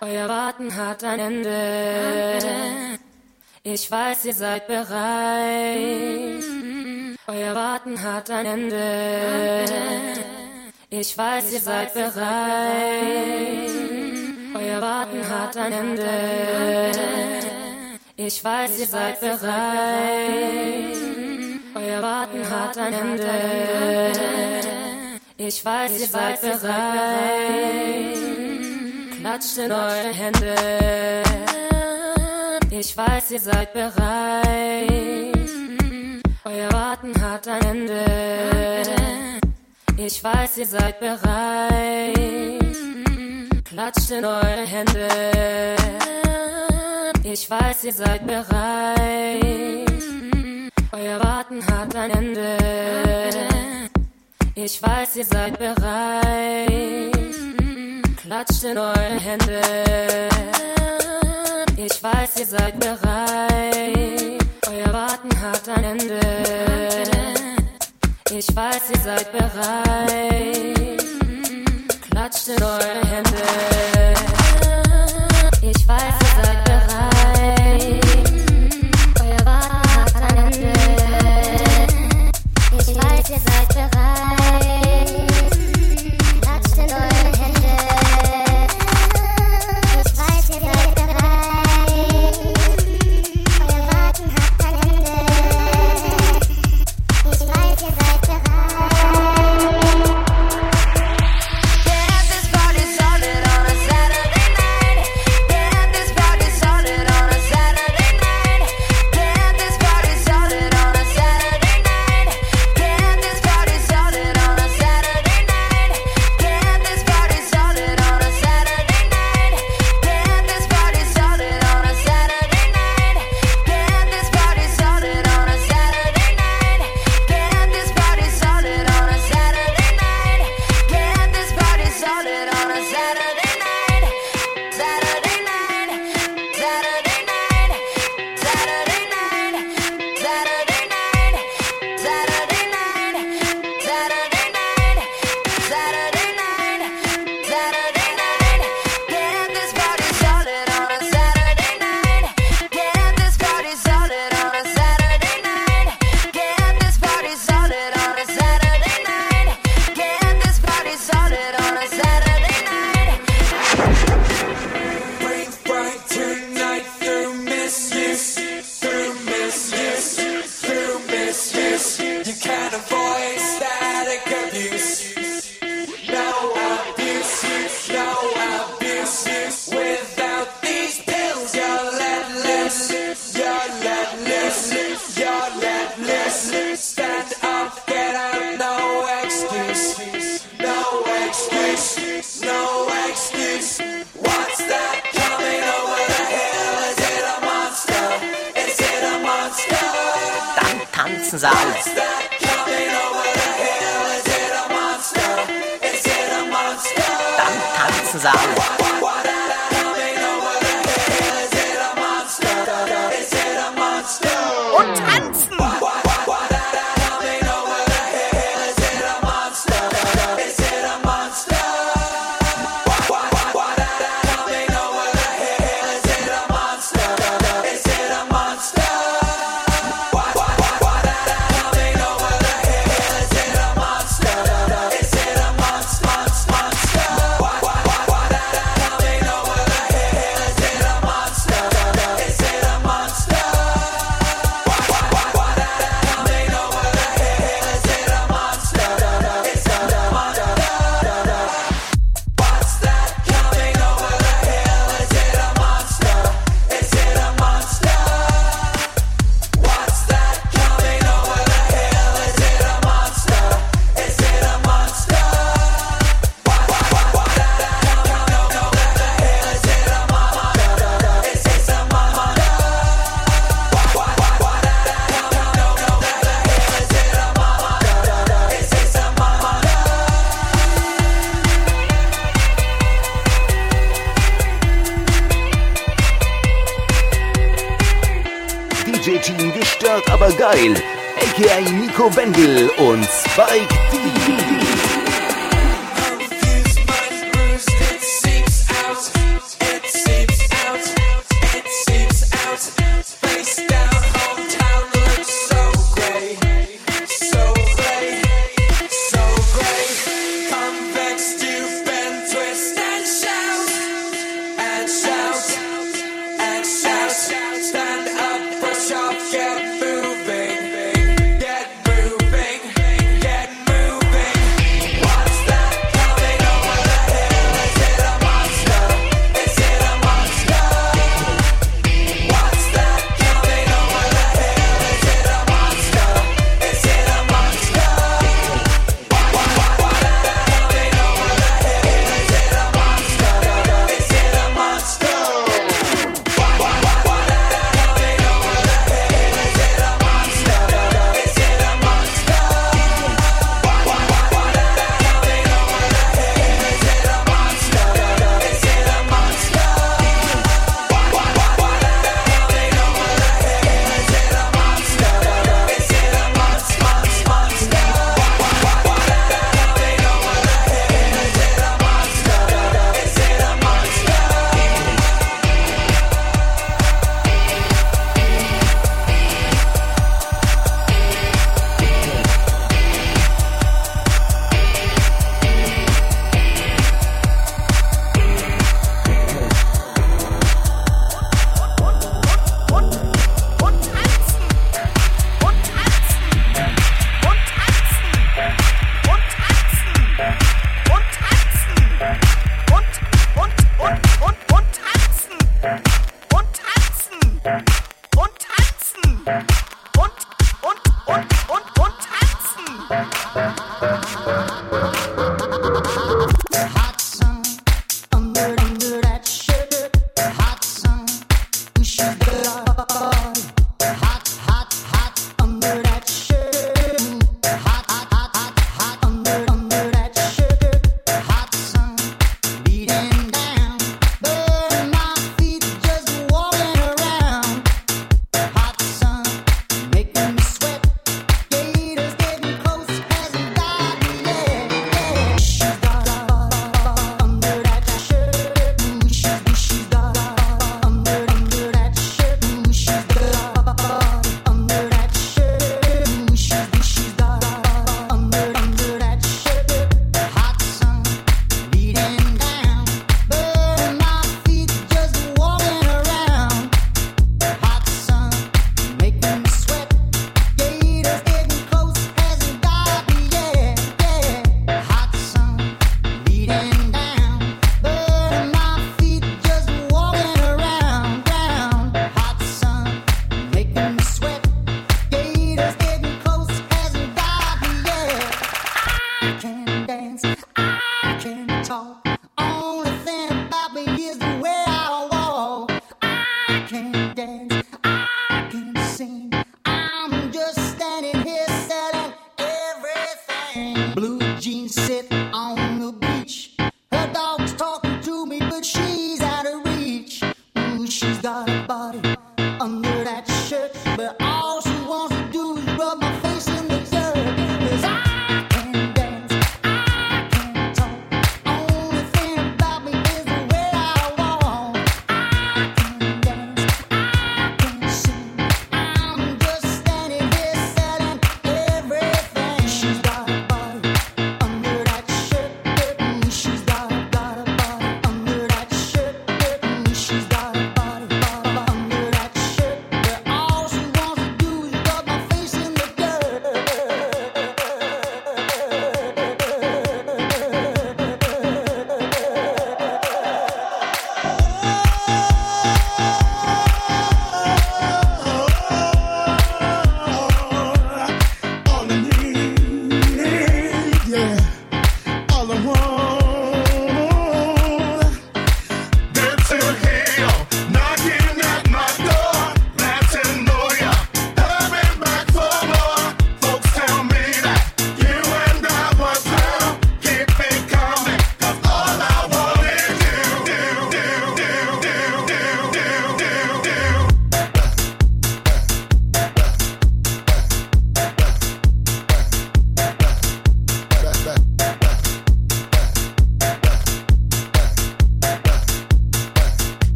Euer Warten hat ein Ende. Ich weiß, ihr seid bereit. Euer Warten hat ein Ende. Ich weiß, ihr seid bereit. Euer Warten hat ein Ende. Ich weiß, ihr seid bereit. Euer Warten hat ein Ende. Ich weiß, ihr seid bereit. Klatscht in eure Hände. Ich weiß, ihr seid bereit. Euer Warten hat ein Ende. Ich weiß, ihr seid bereit. Klatscht in eure Hände. Ich weiß, ihr seid bereit. Euer Warten hat ein Ende. Ich weiß, ihr seid bereit. Klatscht in eure Hände. Ich weiß, ihr seid bereit. Euer Warten hat ein Ende. Ich weiß, ihr seid bereit. Klatscht in eure Hände. Ich weiß, ihr seid bereit. Euer Warten hat ein Ende. Ich weiß, ihr seid bereit. Klatscht in eure Hände. Ich weiß, ihr seid bereit. Euer Warten hat ein Ende. Ich weiß, ihr seid bereit. Get this party started on a Saturday night. Get this party started on a Saturday night. Get this party started on a Saturday night. Get this party started on a Saturday night. Get this party started on a Saturday night. Get this party started on a Saturday night. Get this party started on a Saturday night. Get this party started on a Saturday night. Get this party started on a Saturday night. Saturday night. Saturday night. Saturday night. Saturday night. Saturday night. Saturday night. Saturday night. Saturday night. Get this party started on a Saturday night. Get this party started on a Saturday night. Get this party started on a Saturday night. Get this party started on a Saturday night. Bring fright tonight through misuse, through misuse, through misuse. You can't avoid static abuse. No abuse, no abuse. Without these pills, you're let loose, you're let loose, you're let loose. Stand up, get out, no excuse, no excuse, no excuse. What's that coming over the hill? Is it a monster? Is it a monster? Dann tanzen sie alle. What's that coming over the hill? Is it a monster? Is it a monster? Dann tanzen sie alle. What coming over the hill? Is it a monster? Is it a monster? Und tanzen! What coming over the hill? Is it a monster? Is it a monster? What coming over the hill? Is it a monster? Is it a monster? What coming over the hill? Is it a monster? Is it a monster? What coming over the hill? Is it a monster? Is it a monster? What coming over the hill? Is it a monster? Is it a monster? What's that coming over the hill? Is it a monster? Is it a monster? What's that coming over the hill? Is it a monster? Is it a monster? What coming over the hill? Is it a monster? Is it a monster? What coming over the hill? Is it a monster? Is it a monster? DJ-Team gestört, aber geil. A.k.a. Nico Wendel und Spike D. Confused mind bruised, it seeps out. It's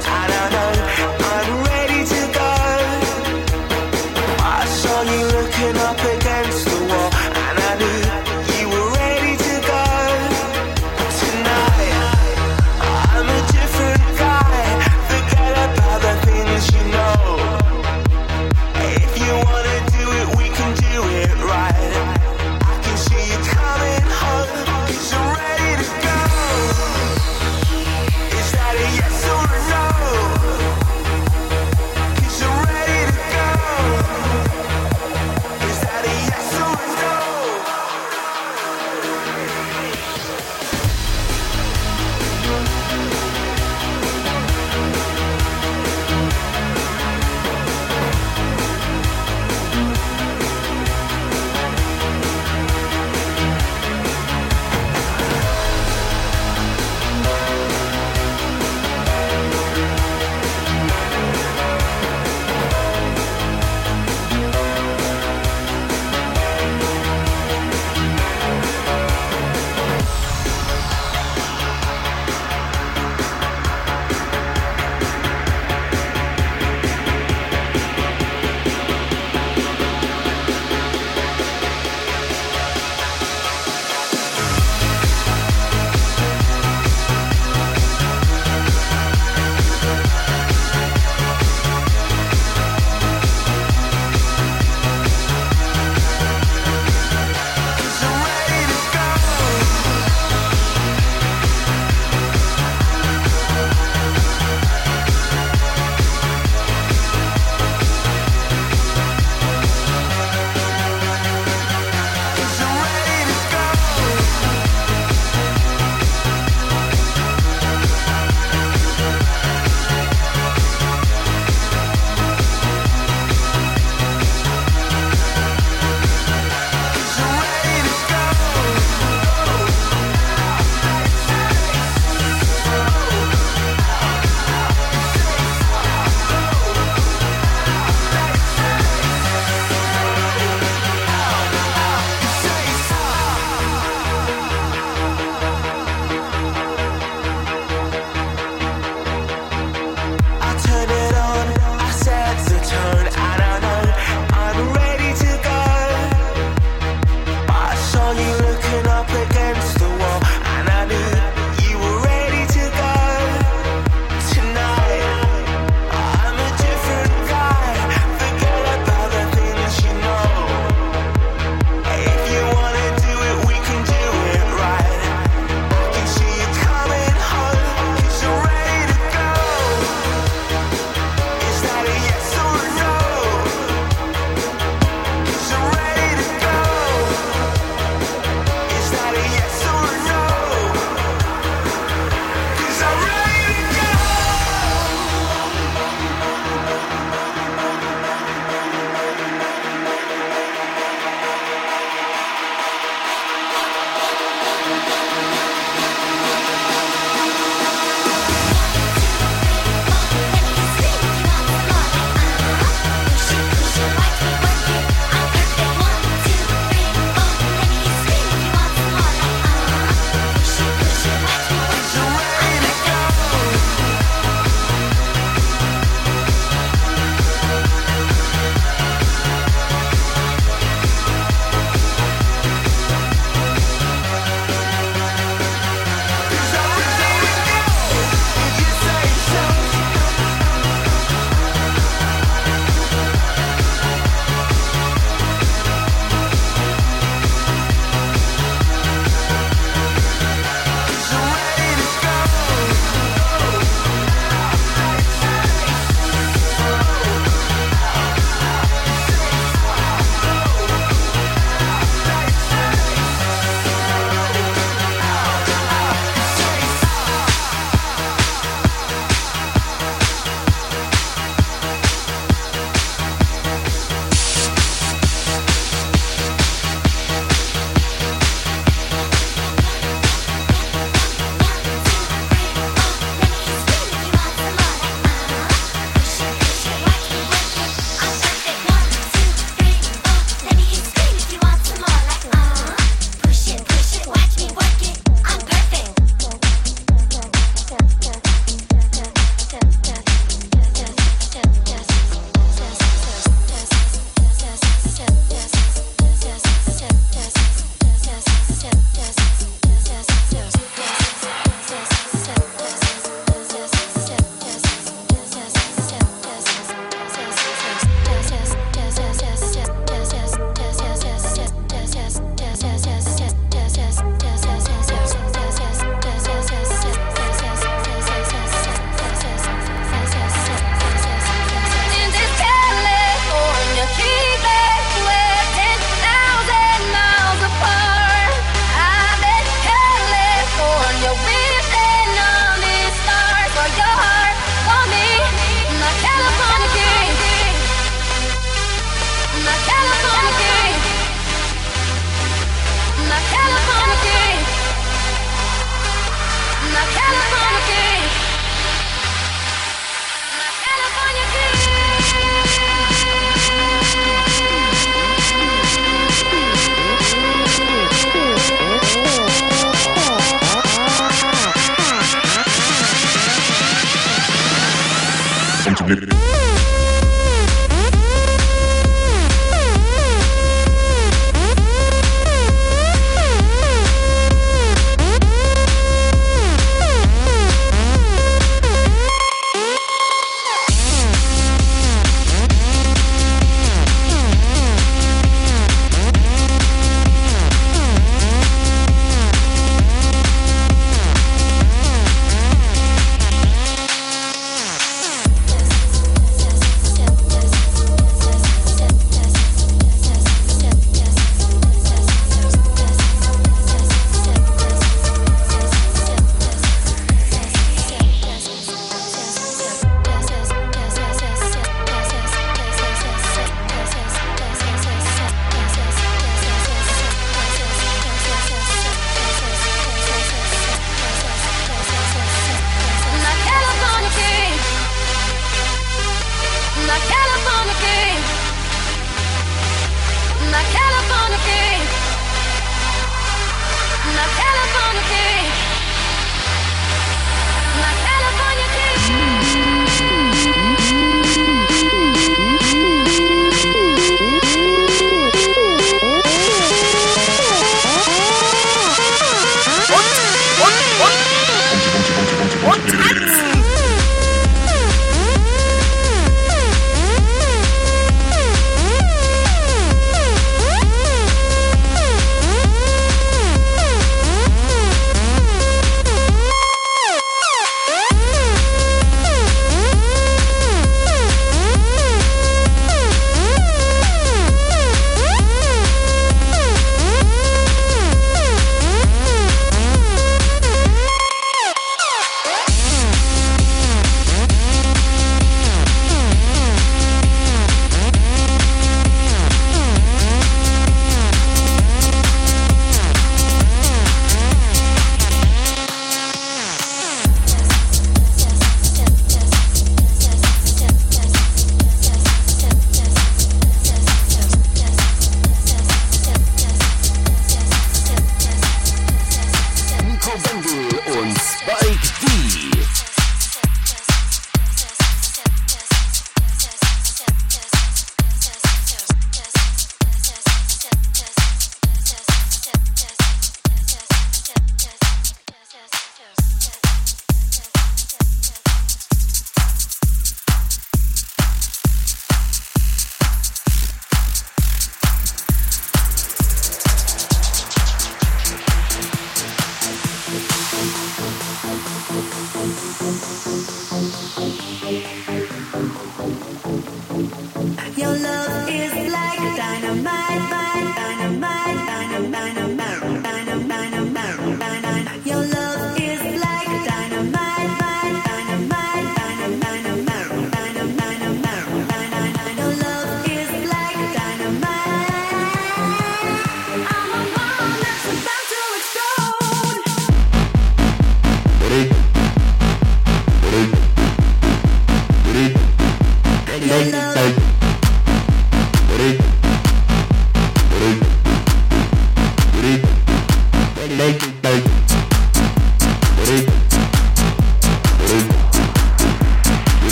And I know I'm ready to go. I saw you looking up against the wall, and I knew you were ready to go. Tonight, I'm a different guy. Forget about the things you know. If you wanna do it, we can do it right. I can see you coming home, 'cause I'm ready to go. Is that a yes or a no?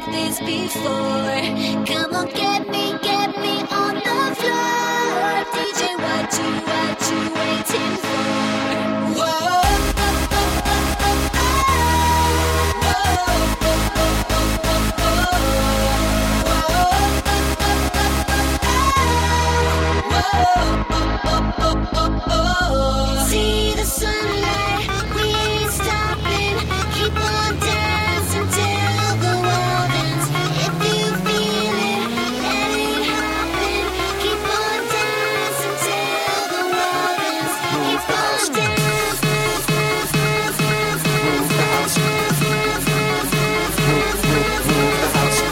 like this before. Come on, get me on the floor. DJ, what you waiting for? Whoa. See the sunlight, we ain't stopping. Keep on dancing till the world ends. If you feel it, let it happen. Keep on dancing till the world ends. Keep on dancing. Move the house. Move the house.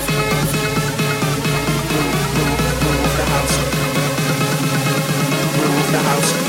Move the house. Move the house.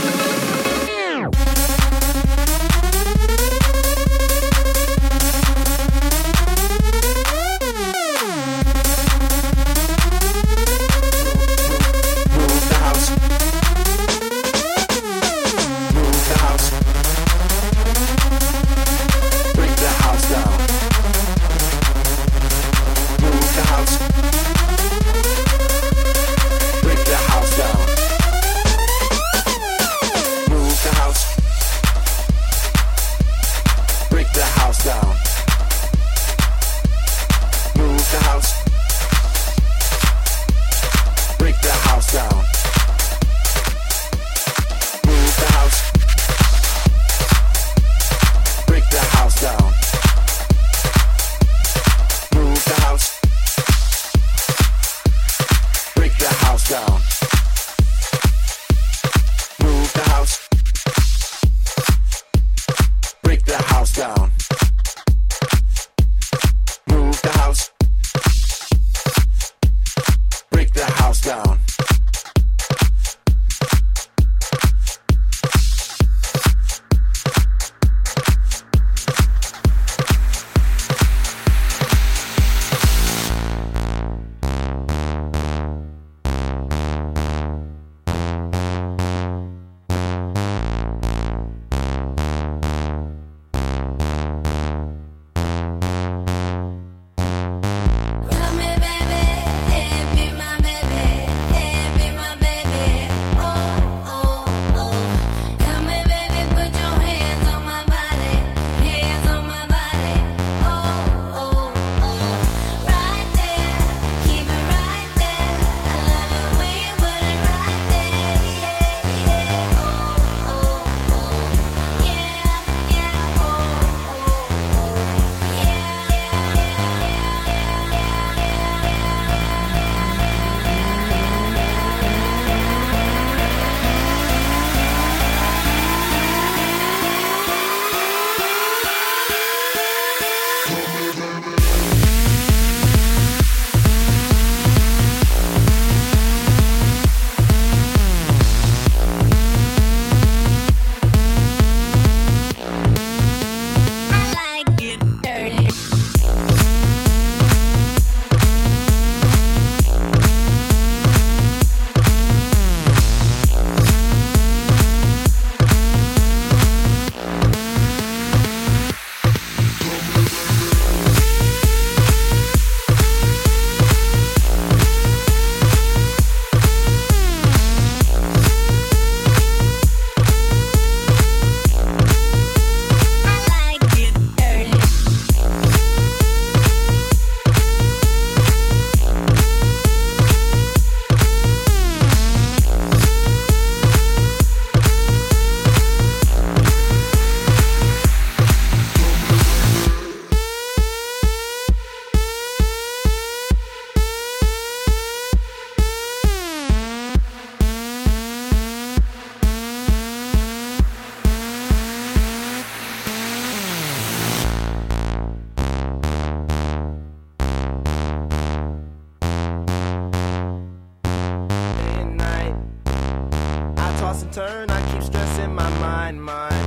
turn, I keep stressing my mind.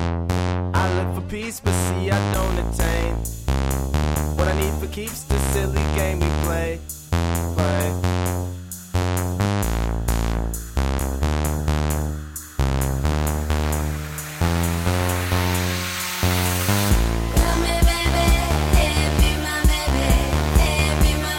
I look for peace, but see I don't attain. What I need for keeps the silly game we play. Come here, baby, be my baby, be my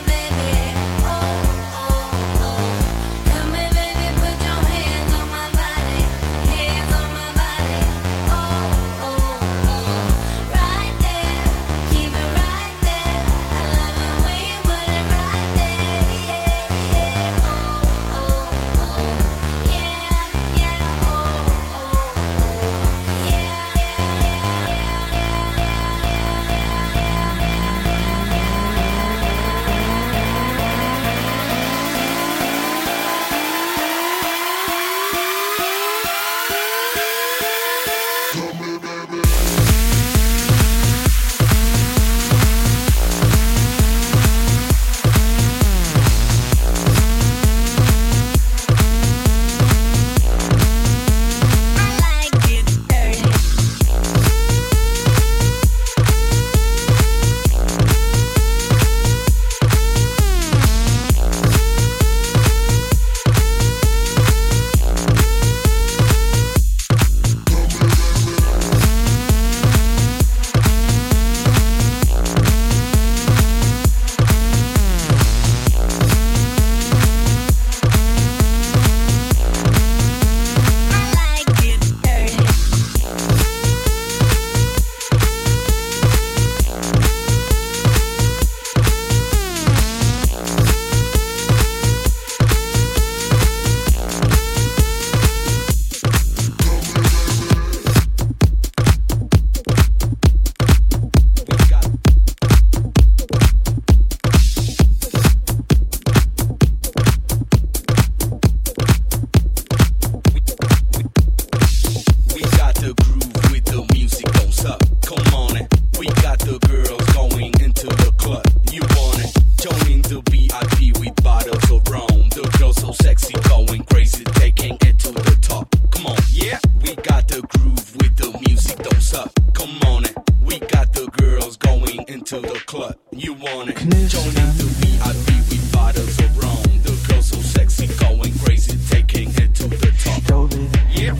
You want it? Don't need to VIP with bottles of rum. The girl so sexy, going crazy, taking it to the top. Yeah.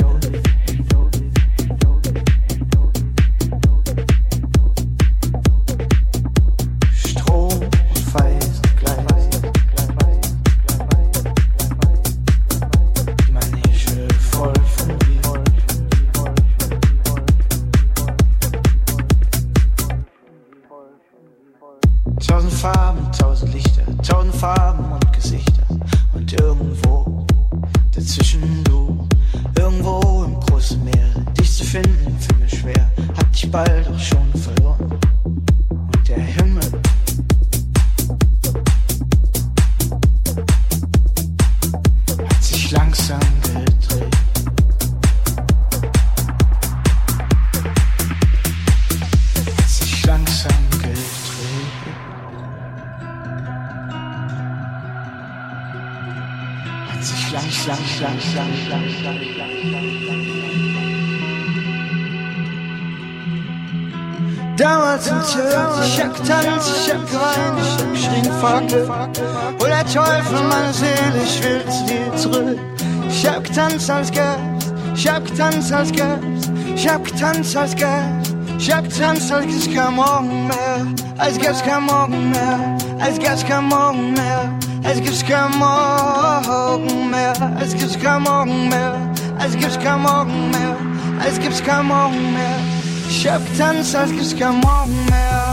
Damals im Church, ich hab getanzt, ich hab geweint, ich hab geschrien, Fackel. Oh der Teufel, meine Seele, ich will zu dir zurück. Ich hab getanzt als Geist, ich hab getanzt als Geist, ich hab getanzt als Geist, ich hab getanzt, als gibt's kein Morgen mehr, als gibt's kein Morgen mehr, als gibt's kein Morgen mehr, als gibt's kein Morgen mehr, als gibt's kein Morgen mehr, als gibt's kein Morgen mehr, als gibt's kein Morgen mehr. Ich hab getanzt, als gibt's kein Morgen mehr.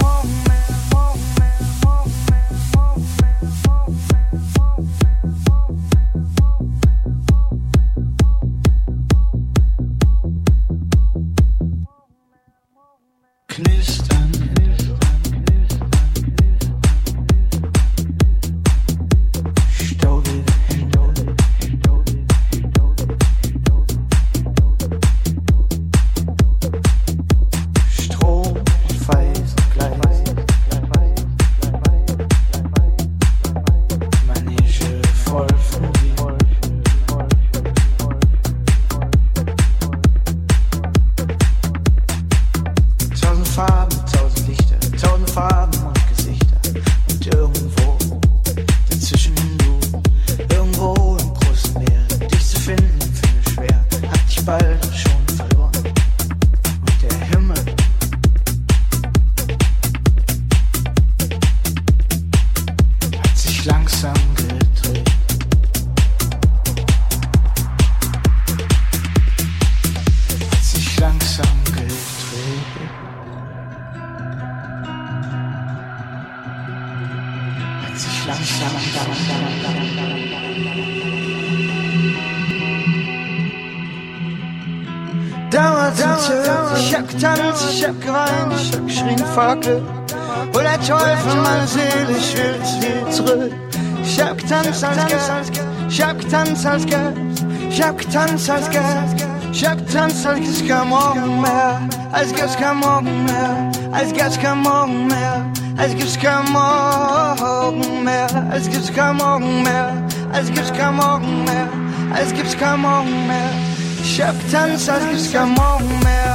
Ich hab getanzt, ich hab geweint, ich hab geschrien, Fackel. Oh der Teufel, meine Seele, ich will zu dir zurück. Ich hab getanzt als Geist, ich hab getanzt als Geist, ich hab getanzt als Geist, ich hab getanzt, als gibt's kein Morgen mehr, als gibt's kein Morgen mehr, als gibt's kein Morgen mehr, als gibt's kein Morgen mehr, als gibt's kein Morgen mehr, als gibt's kein Morgen mehr, als gibt's kein Morgen mehr. Ich hab getanzt, als gibt's kein Morgen mehr.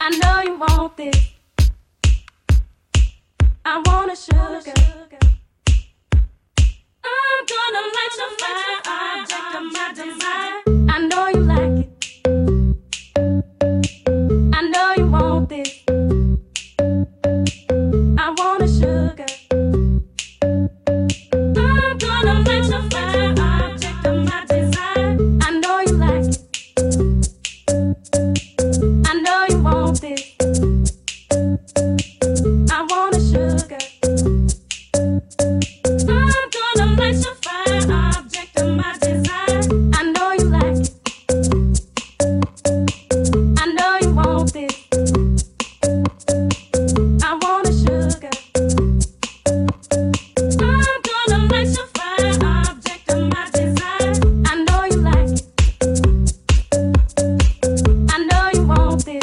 know you want this. I want a sugar. I'm gonna light your fire, object of my desire. I know you like it. I know you want this. I want a sugar. I'm gonna light your fire, object of my desire. I know you like it. I know you want this. I want a sugar. I'm gonna light your fire, object of my desire. I know you like it. I know you want this. I want a sugar. I'm gonna light your fire, object of my desire. I know you like it. I know you want this.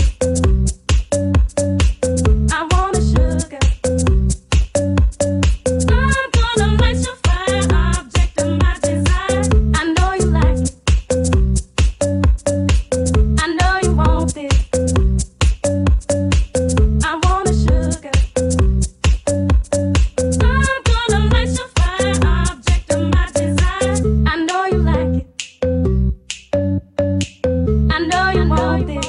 I want a sugar. I'm gonna light your fire, object of my desire. I know you like it. I know you want this. I want a sugar. I'm gonna light your fire, object of my desire. I know you like it. I know you want this.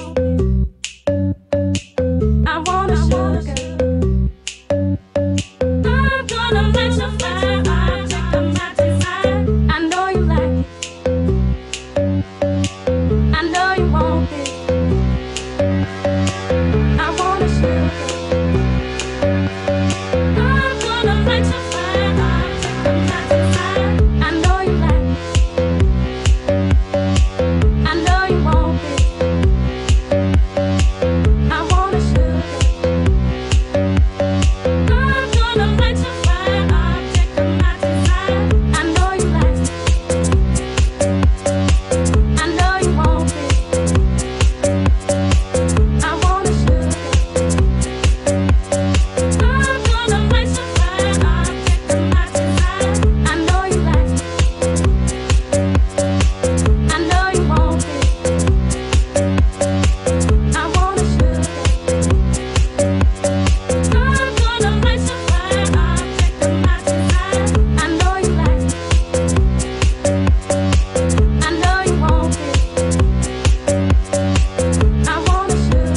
I want a sugar. I'm gonna light your fire, object of my desire. I know you like it. I know you want this. I want a sugar. I'm gonna light your fire, object of my desire. I know you like it. I know you want this. I want a sugar. I'm gonna light your fire, object of my desire. I know you like it. I know you want this. I want a sugar. I'm gonna light your fire, object of my desire. I know you like it. I know you want this. I want a sugar. I'm gonna light your fire, object of my desire. I know you like it. I know you want this. I want a sugar.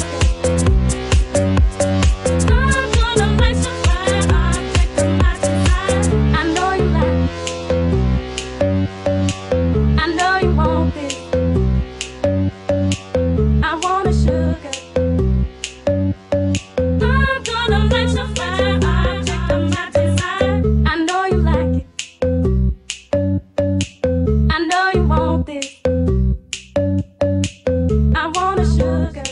I'm gonna light your fire, object of my desire. I know you like it. I know you want this. I want a sugar. I'm gonna light your fire, object of my desire. I know you like it. I know you want this. I want a sugar.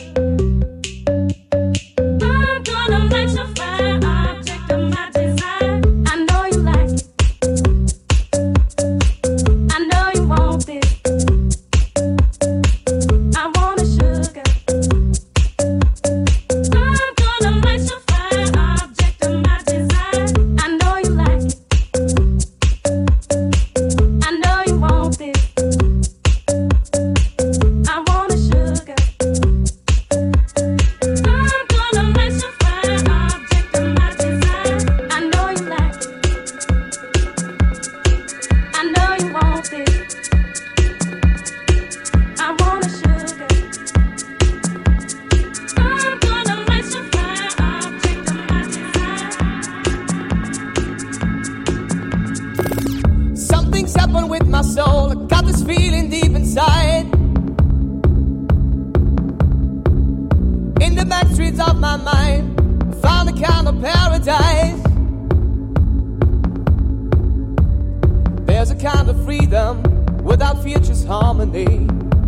I'm gonna light your fire, object of my desire. I know you like it. I know you want this. I want a sugar. I'm gonna light your fire, object of my desire. I know you like it. I know you want this. I want a sugar. I'm gonna light your fire, object of my desire. I know you like it. I know you want this. I want a sugar. I'm gonna light your fire, object of my desire. Something's happened with my soul. I got this feeling deep inside. In the back streets of my mind, I found a kind of paradise. There's a kind of freedom without fear, just harmony.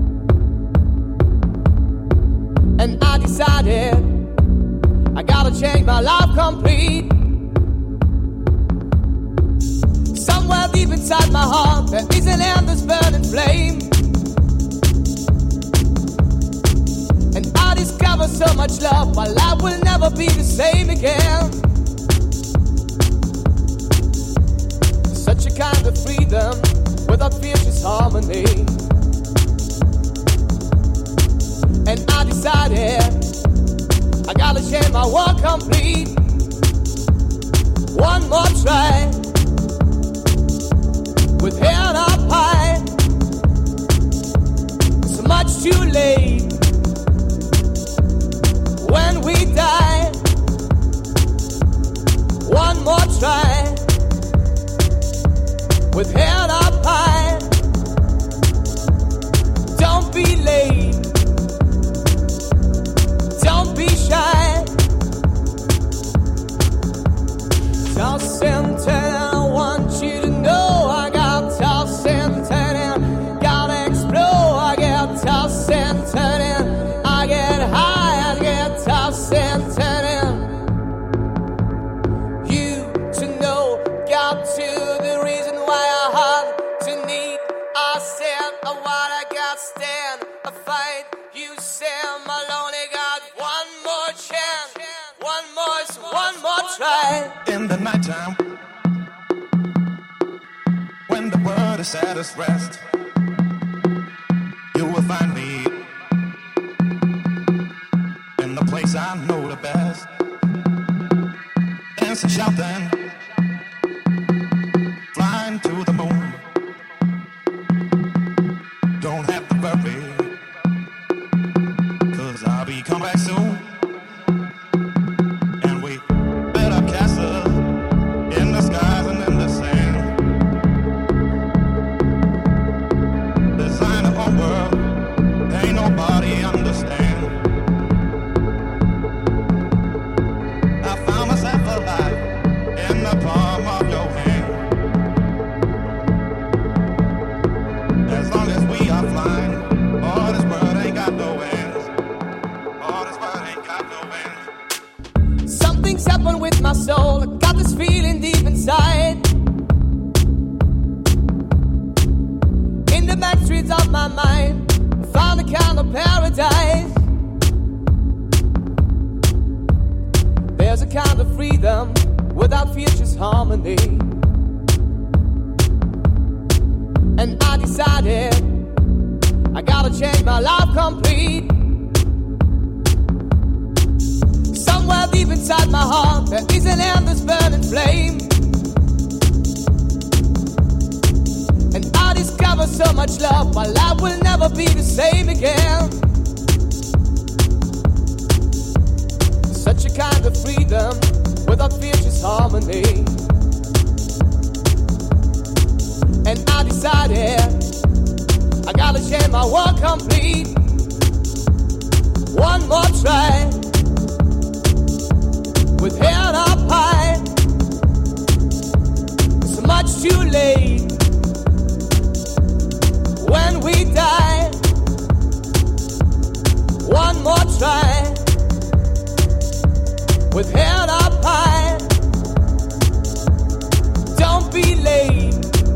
And I decided I gotta change my life complete. Somewhere deep inside my heart, there is an endless burning flame. And I discover so much love, my life will never be the same again. Such a kind of freedom without fear, just harmony. And I decided gotta share my world complete. One more try, with head up high. It's much too late when we die. One more try, with head up high. Don't be late, don't be shy. Toss and turn, I want you to know I got toss and turning, gotta explode. I get toss and turning, I get high, I get toss and turning. You to know, got to the reason why I had to need. I said what I got, stand a fight. You say I'm alone, I got one more chance, one more try. In the nighttime, when the world is at its rest, you will find me in the place I know the best. Dancing, shouting, flying to the moon. Don't have to worry, 'cause I'll be coming back soon. And we built a castle in the skies and in the sand. Design a whole world, ain't nobody understand. I found myself alive in the palm of your hand. As long as we are flying, all this world ain't got no ends. All this world ain't got no ends. Something's happened with my soul. I got this feeling deep inside. In the back streets of my mind, I found a kind of paradise. There's a kind of freedom without fear, just harmony. And I decided I gotta change my life complete. Somewhere deep inside my heart, there is an endless burning flame. And I discover so much love, my life will never be the same again. Such a kind of freedom, without fear, just harmony. And I decided I gotta share my world complete. One more try, with head up high. It's much too late when we die. One more try, with head up high. Don't be late,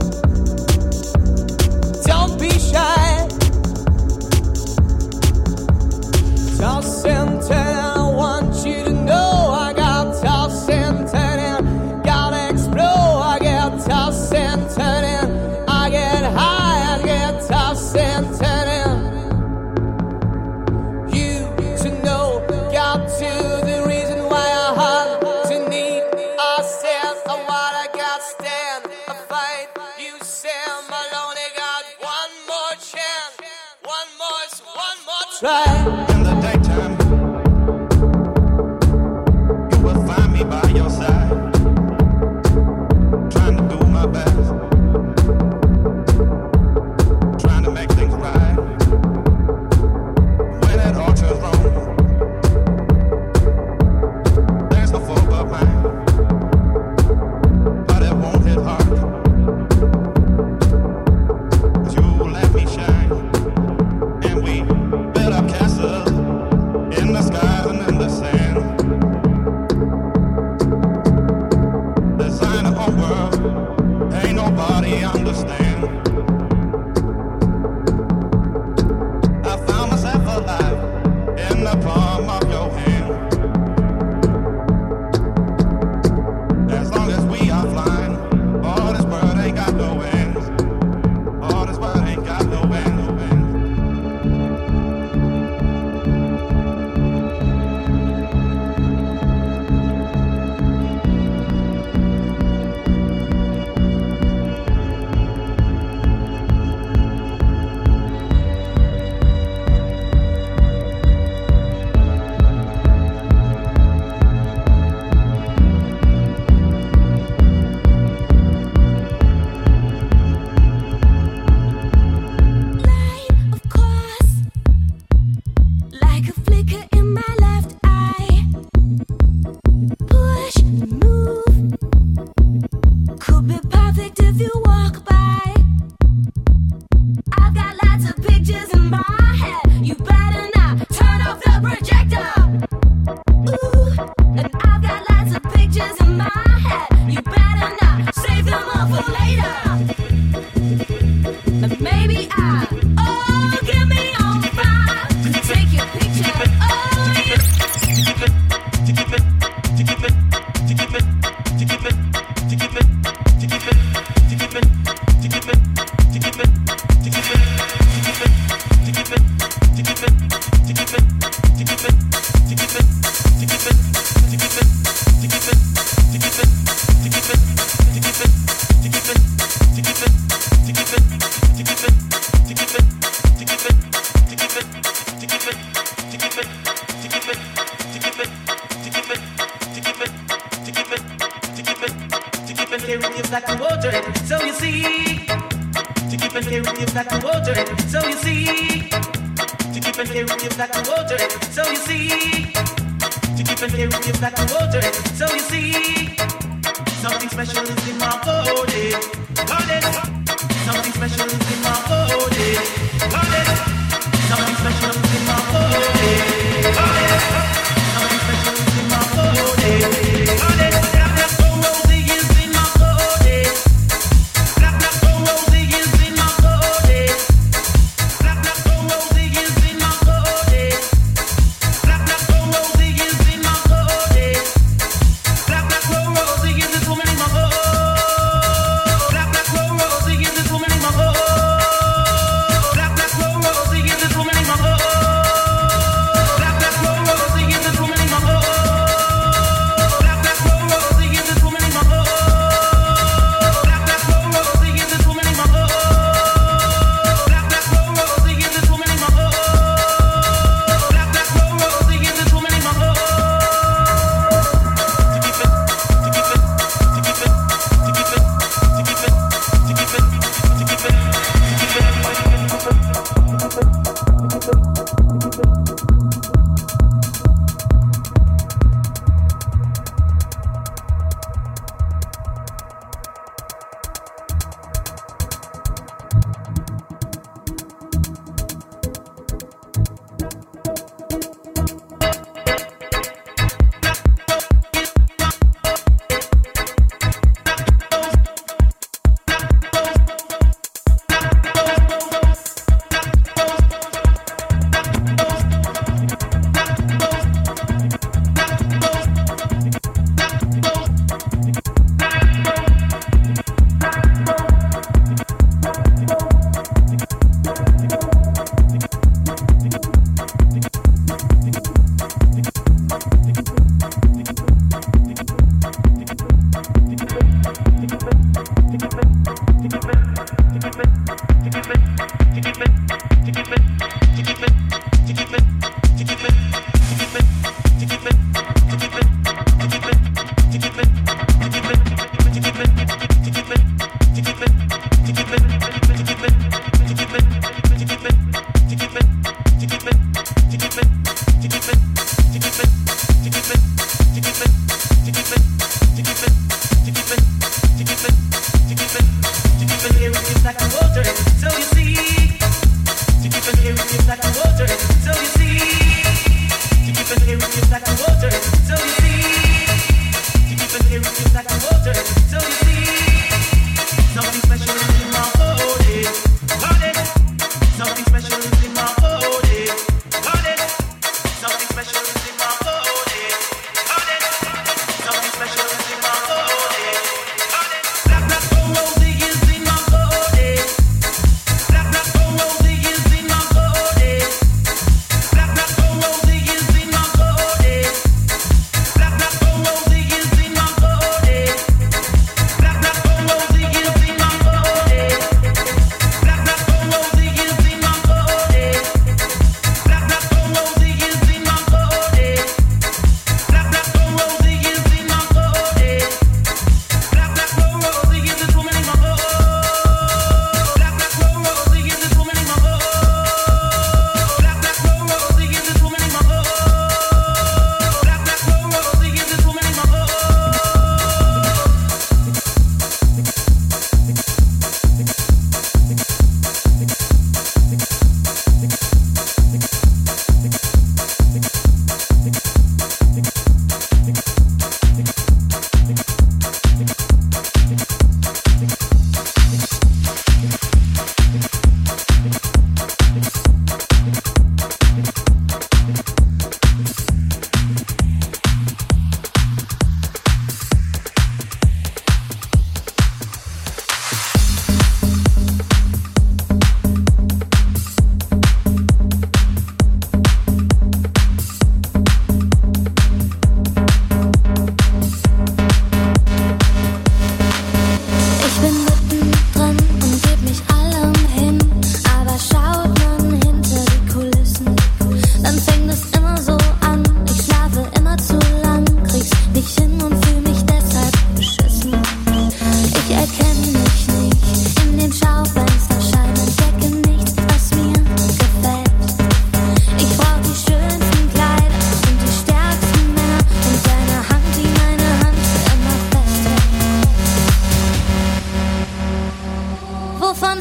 don't be shy. Toss and turn, I want you to know I got toss and turning, gotta explode. I get toss and turning, I get high, I get toss and turning. You to know, got to the reason why I had to need. I said what I got, stand a fight. You say I'm alone, I got one more chance, one more try. In the daytime, you will find me by your side, trying to do my best, trying to make things right. When it all turns wrong, there's no fault but mine, but it won't hit hard, 'cause you let me shine. And we built our castle So you see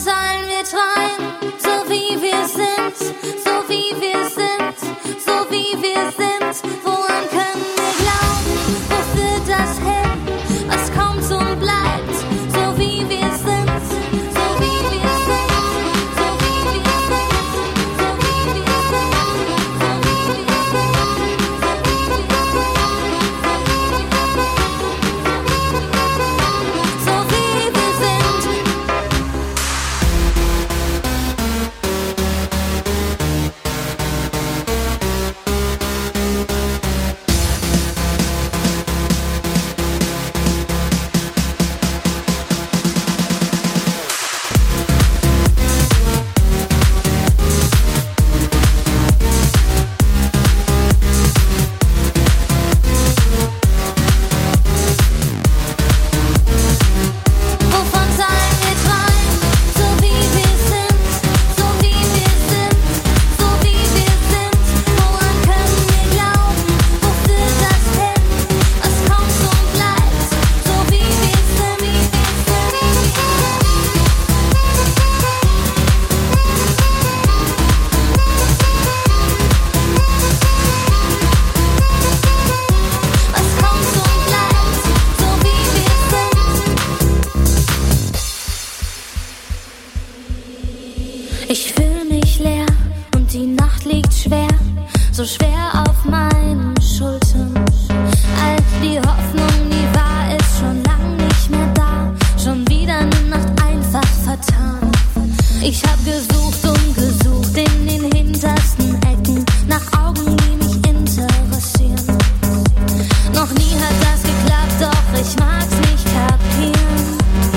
seien wir träumen, so wie wir sind, so wie wir sind, so wie wir sind. Woran können wir glauben, wo führt das hin? Was kommt und bleibt, so wie wir sind, so wie wir sind, so wie wir sind, so wie wir sind, so wie wir sind, so wie wir sind. Wovon seien wir träumen, so wie wir sind, so wie wir sind, so wie wir sind. Woran können wir glauben, wo führt das hin? Was kommt und bleibt, so wie wir sind, wie wir Was kommt und bleibt, so wie wir sind. Ich fühle mich leer und die Nacht liegt schwer, so schwer auf meinen Schultern. All die Hoffnung, die war, ist schon lang nicht mehr da, schon wieder eine Nacht einfach vertan. Ich hab gesucht und gesucht in den hintersten Ecken nach Augen, die mich interessieren. Noch nie hat das geklappt, doch ich mag's nicht kapieren.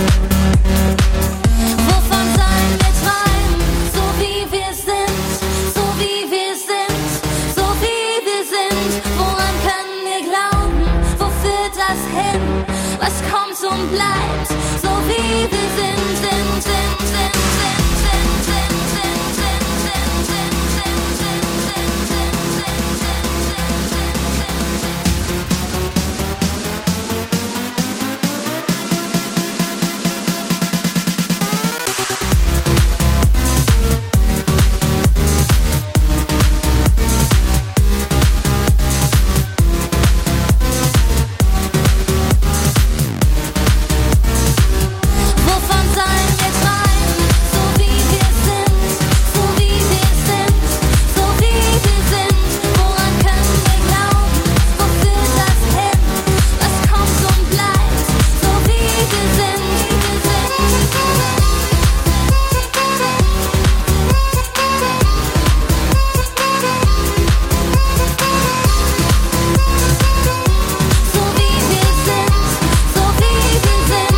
Wovon sollen wir träumen, so wie wir sind, so wie wir sind, so wie wir sind. Woran können wir glauben, wo führt das hin? Was kommt und bleibt, so wie wir sind, sind, sind, sind, sind, sind, sind, sind, sind, sind, sind, sind, sind, sind, Wovon sollen wir träumen, so wie wir sind, so wie wir sind, so wie wir sind. Woran können wir glauben, wo führt das hin? Was kommt und bleibt, so wie wir sind, so wie wir sind, so wie wir sind.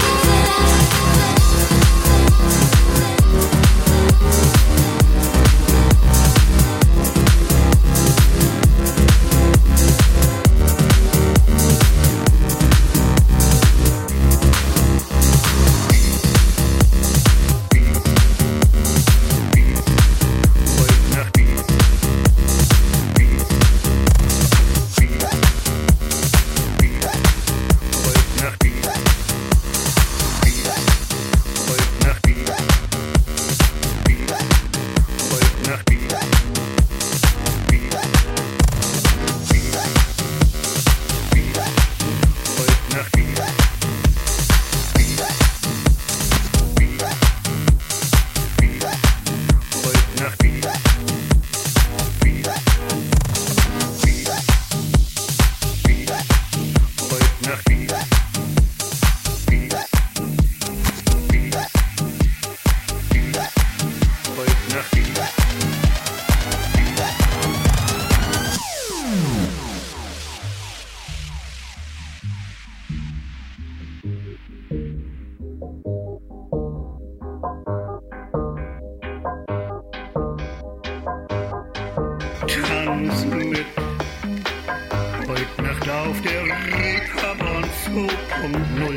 Tanz mit. Heute Nacht auf der Reeperbahn 2.0.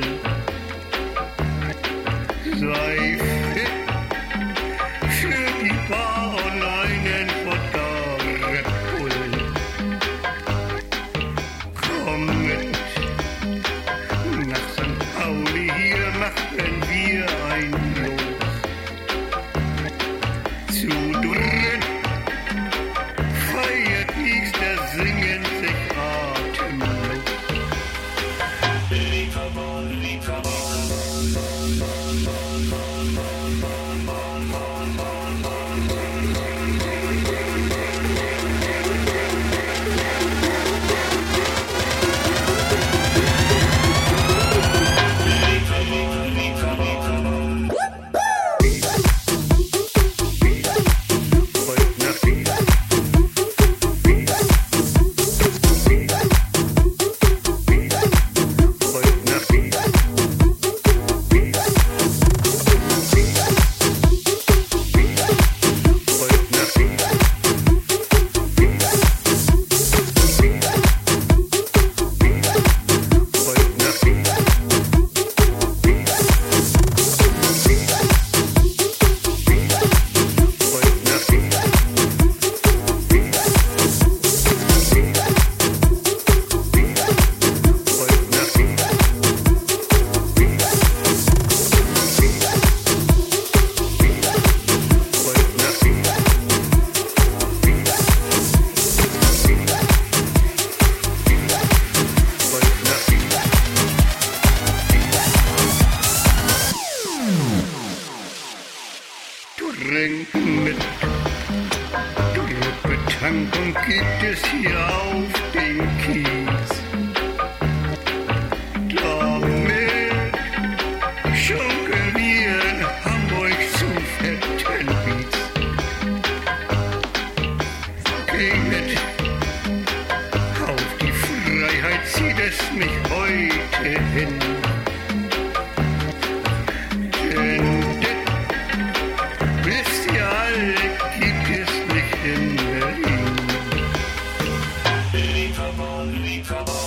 Sei fit für die Bar und einen Wodka Red Bull. Komm mit nach St. Pauli, hier machen wir ein Los. Getränk mit. Gruppetankung gibt es hier auf den Kies. Damit schunkeln wir in Hamburg zu fetten Beats. Geh mit, auf die Freiheit zieht es mich heute hin. Denn das, wisst ihr alle, gibt es nicht in Berlin. Liefermann, Liefermann.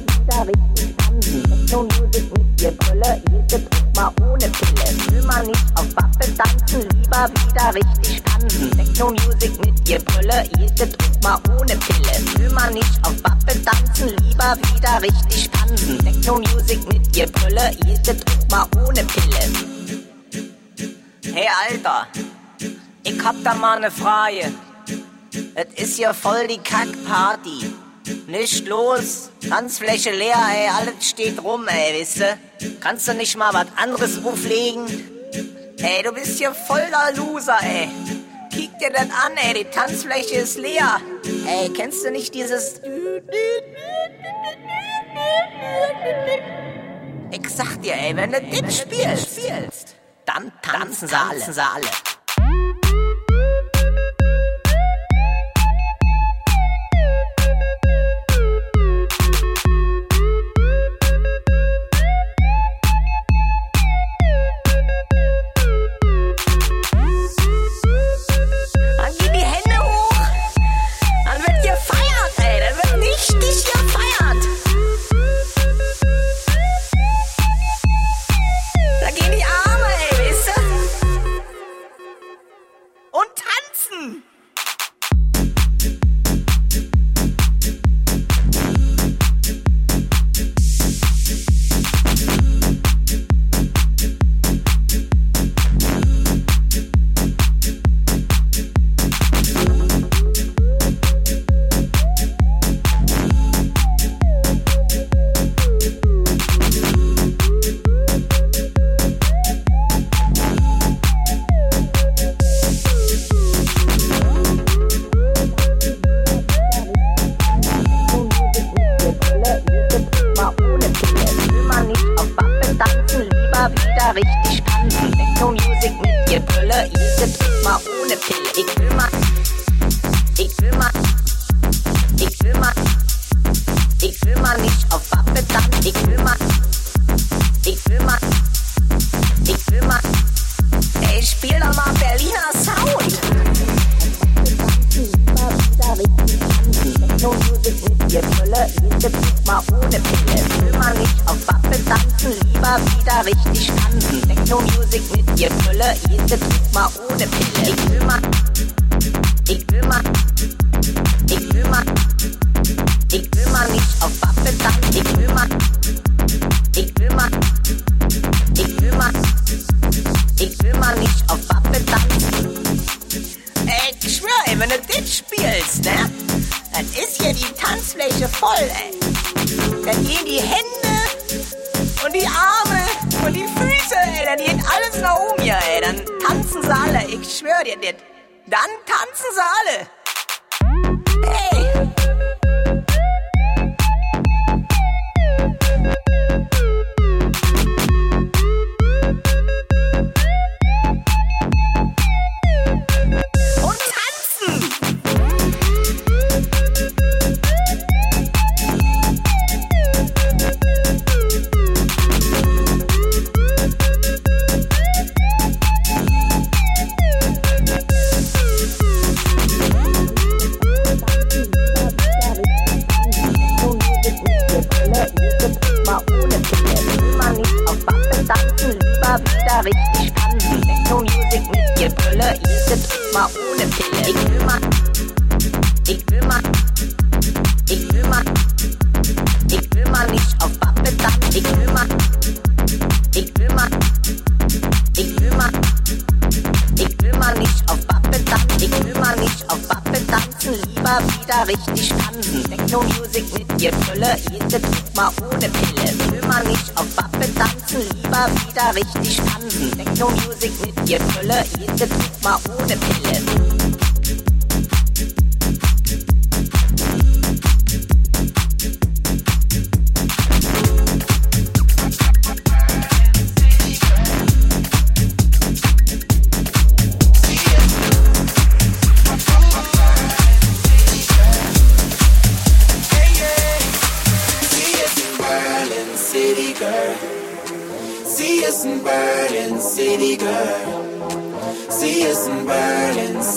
wieder richtig tanzen. Techno-Musik mit ihr Brille, jede Druck mal ohne Pille. Will man nicht auf Wappe tanzen, lieber wieder richtig tanzen. Techno-Musik mit ihr Brille, jede Druck mal ohne Pille. Will man nicht auf Wappe tanzen, lieber wieder richtig tanzen. Techno-Musik mit ihr Brille, jede Druck mal ohne Pille. Hey Alter, ich hab da mal ne Frage. Es ist hier voll die Kackparty. Nicht los, Tanzfläche leer, ey, alles steht rum, ey, wisst du? Kannst du nicht mal was anderes auflegen? Ey, du bist hier voll der Loser, ey. Kick dir das an, ey, die Tanzfläche ist leer. Ey, kennst du nicht dieses... Ich sag dir, ey, wenn du das spielst, dann tanzen sie alle.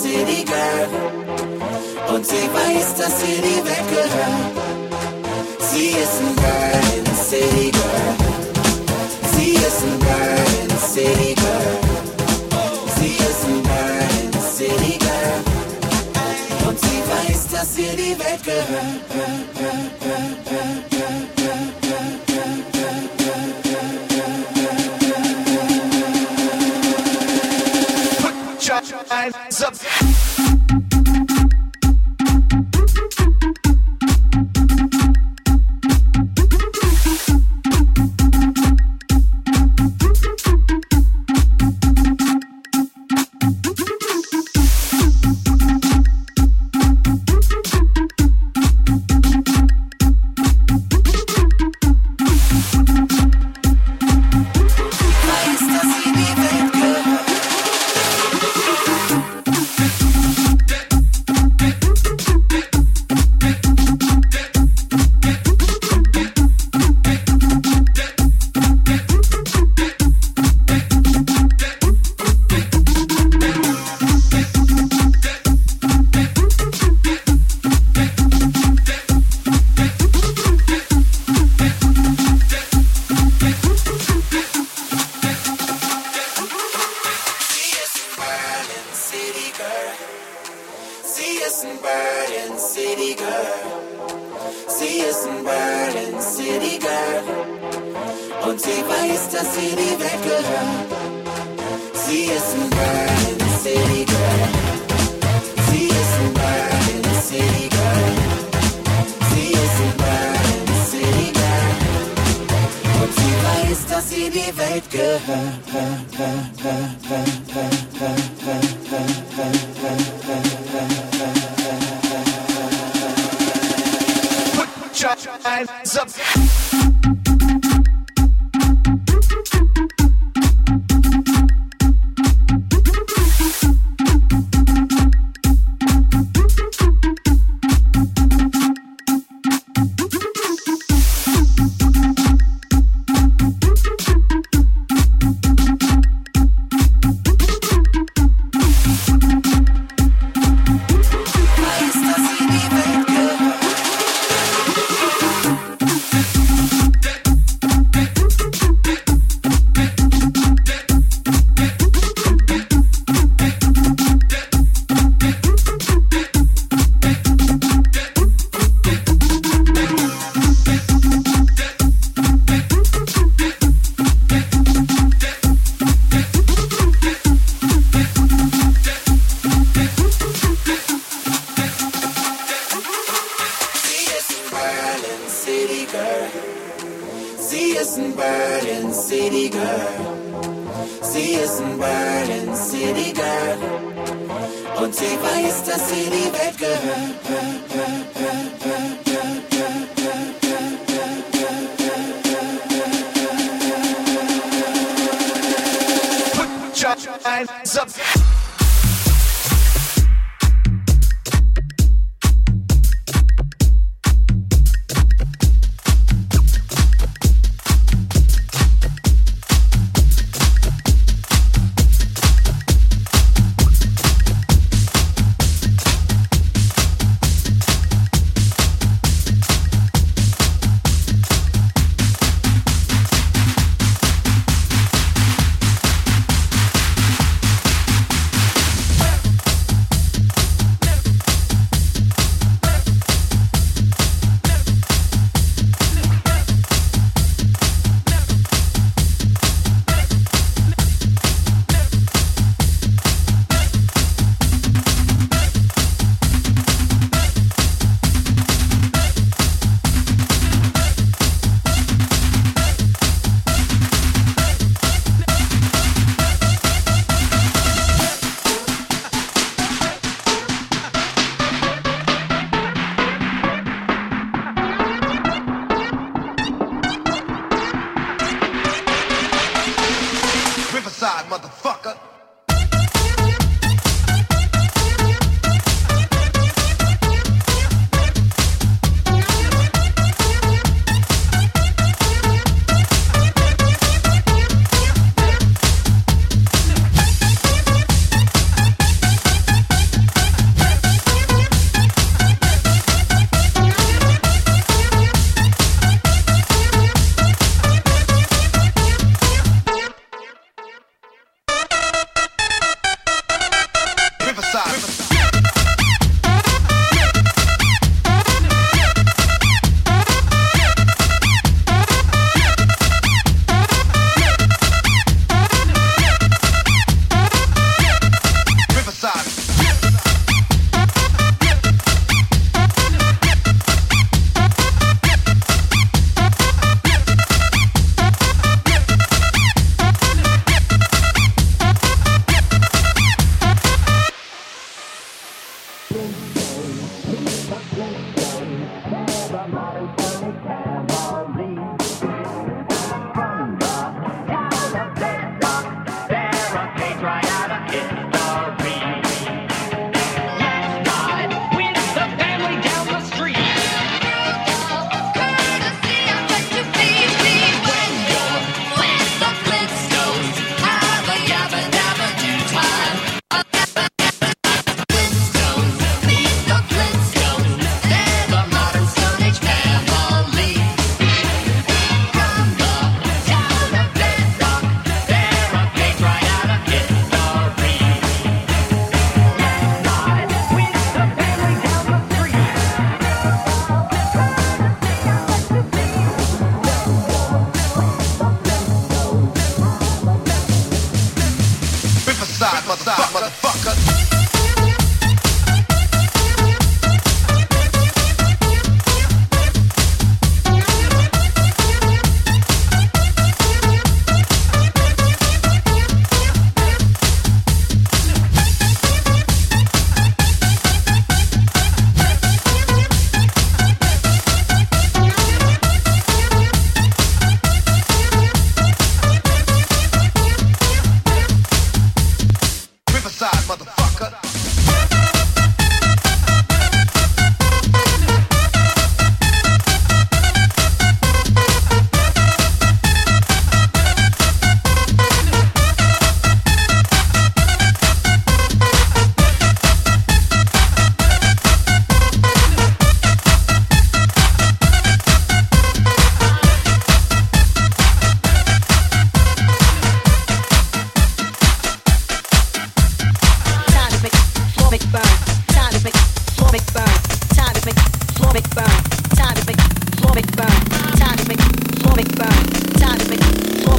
Und sie weiß, dass sie nie weggehört. Sie ist ein Berlin City Girl. Sie ist ein Berlin City Girl. Sie ist ein Berlin City Girl. Und sie weiß, dass ihr die Welt gehört.